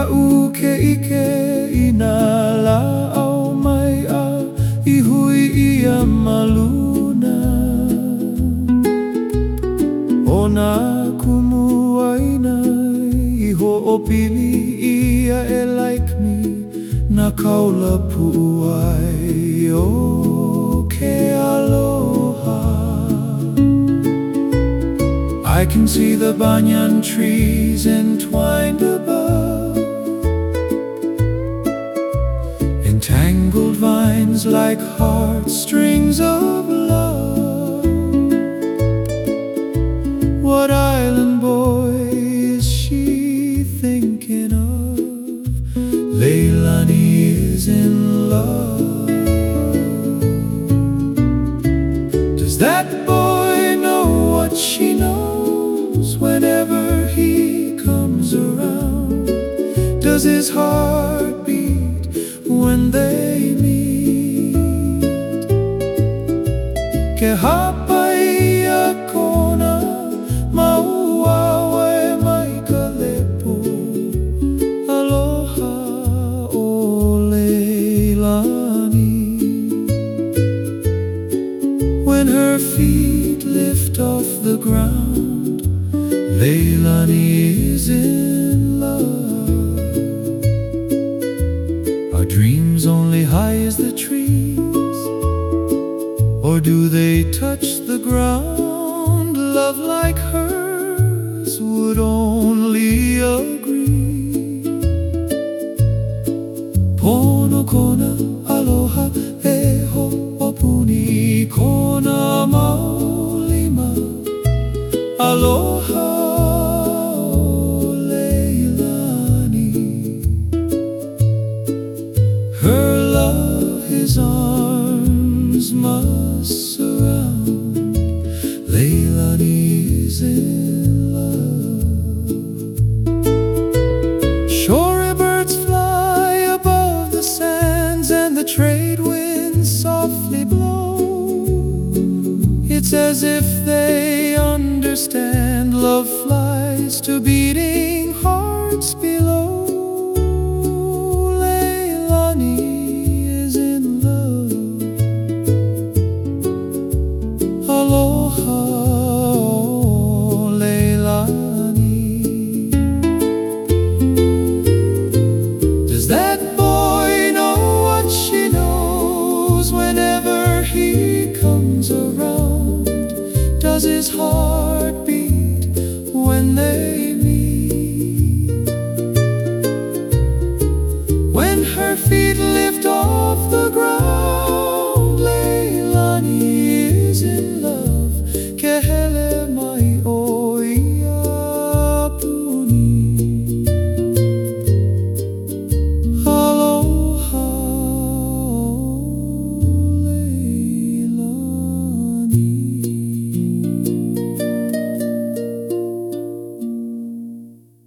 uke ike inala au mai a ihui ia maluna. Ona kumuaina iho opili ia e like me na kaula puai o ke aloha. I can see the banyan trees entwined above, entangled vines like heartstrings of love. What island boy is she thinking of? Leilani is in love. Does that boy know what she knows whenever he comes around? Does his heart beat when they meet? Ke hapai a kona mauawe mai ka lepo. Aloha o Leilani. When her feet lift off the ground, Leilani is in love. Are dreams only high as the trees, or do they touch the ground? Love like hers would only agree. Pono kona aloha e ho'opuni kona maolima. Aloha o Leilani. Her love his arms must surround. Leilani is in love. Shore birds fly above the sands, and the trade winds softly blow. It's as if they understand love flies to be